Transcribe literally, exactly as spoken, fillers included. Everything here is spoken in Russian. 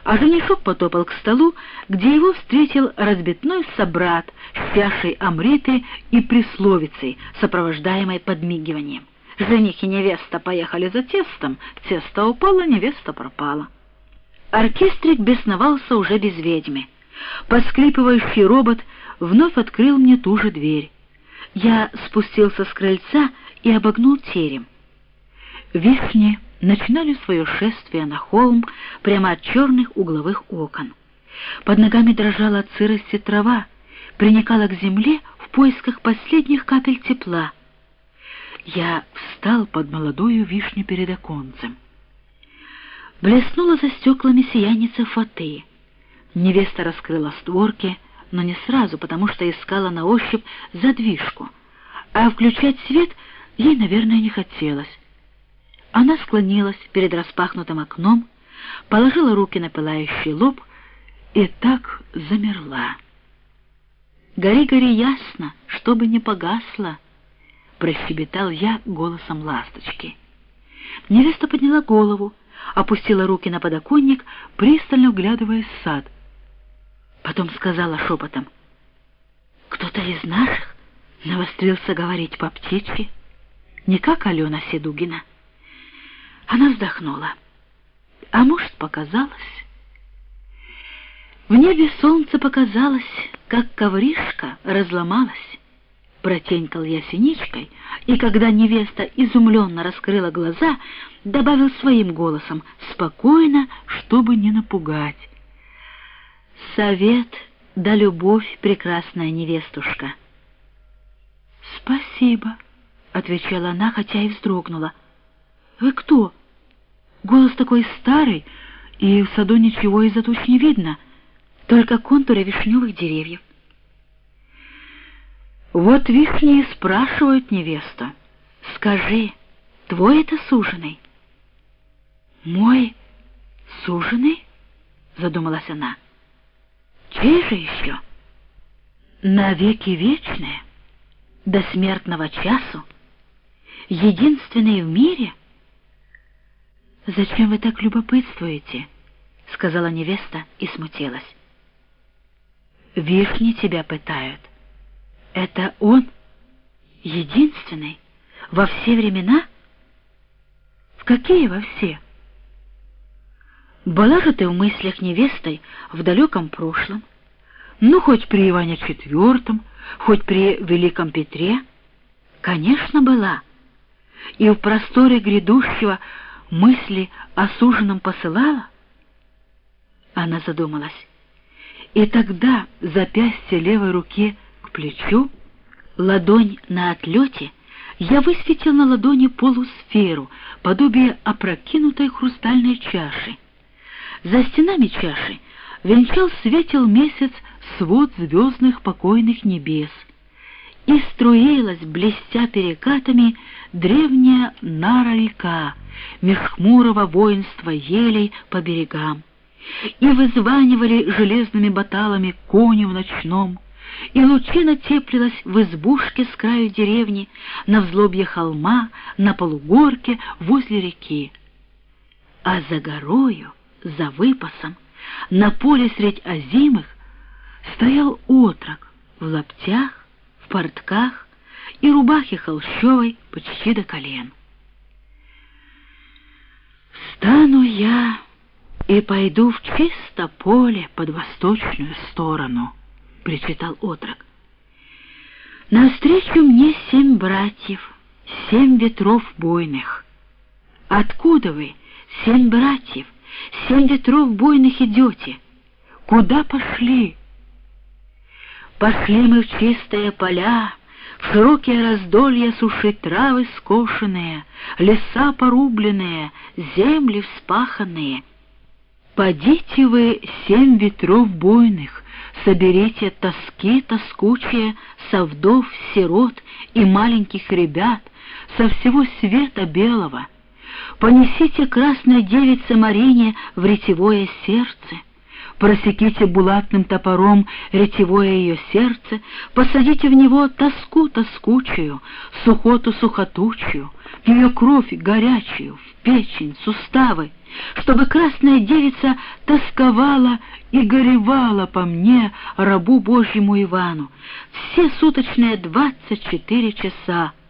А женишок потопал к столу, где его встретил разбитной собрат с чашей омриты и присловицей, сопровождаемой подмигиванием. Жених и невеста поехали за тестом, тесто упало, невеста пропала. Оркестрик бесновался уже без ведьмы. Поскрипывающий робот вновь открыл мне ту же дверь. Я спустился с крыльца и обогнул терем. Вишни начинали свое шествие на холм прямо от черных угловых окон. Под ногами дрожала от сырости трава, приникала к земле в поисках последних капель тепла. Я встал под молодую вишню перед оконцем. Блеснула за стеклами сияница фаты. Невеста раскрыла створки, но не сразу, потому что искала на ощупь задвижку, а включать свет ей, наверное, не хотелось. Она склонилась перед распахнутым окном, положила руки на пылающий лоб и так замерла. «Гори, гори ясно, чтобы не погасло», — прощебетал я голосом ласточки. Невеста подняла голову, опустила руки на подоконник, пристально вглядываясь в сад. Потом сказала шепотом: «Кто-то из наших навострился говорить по-птичьи, не как Алена Седугина». Она вздохнула. А может, показалось? В небе солнце показалось, как ковришка разломалась. Протенькал я синичкой, и когда невеста изумленно раскрыла глаза, добавил своим голосом, спокойно, чтобы не напугать: «Совет да любовь, прекрасная невестушка». «Спасибо», — отвечала она, хотя и вздрогнула. «Вы кто? Голос такой старый, и в саду ничего из-за туч не видно, только контуры вишневых деревьев». «Вот вишни и спрашивают невесту: скажи, твой это суженый?» «Мой суженый?» — задумалась она. «Чей же еще?» «Навеки вечные, до смертного часу, единственный в мире». «Зачем вы так любопытствуете?» — сказала невеста и смутилась. «Вишни тебя пытают. Это он, единственный, во все времена?» «В какие во все?» «Была же ты в мыслях невестой в далеком прошлом, ну, хоть при Иване Четвертом, хоть при Великом Петре. Конечно, была. И в просторе грядущего мысли о суженом посылала?» Она задумалась. И тогда запястье левой руки к плечу, ладонь на отлете, я высветил на ладони полусферу, подобие опрокинутой хрустальной чаши. За стенами чаши венчал светил месяц свод звездных покойных небес, и струилась, блестя перекатами, древняя Нара-река, меж хмурого воинства елей по берегам, и вызванивали железными баталами кони в ночном, и лучина теплилась в избушке с краю деревни, на взлобье холма, на полугорке возле реки. А за горою, за выпасом, на поле средь озимых, стоял отрок в лаптях, в портках и рубахе холщовой почти до колен. «Встану я и пойду в чисто поле под восточную сторону», — причитал отрок. «Навстречу мне семь братьев, семь ветров буйных. Откуда вы, семь братьев, семь ветров буйных, идете? Куда пошли?» «Пошли мы в чистые поля, в широкие раздолья сушить травы скошенные, леса порубленные, земли вспаханные. Подите вы, семь ветров буйных, соберите тоски тоскучие со вдов, сирот и маленьких ребят, со всего света белого. Понесите красной девице Марине в ретевое сердце, просеките булатным топором ретевое ее сердце, посадите в него тоску тоскучую, сухоту сухотучую, в ее кровь горячую, в печень, суставы, чтобы красная девица тосковала и горевала по мне, рабу Божьему Ивану, все суточные двадцать четыре часа,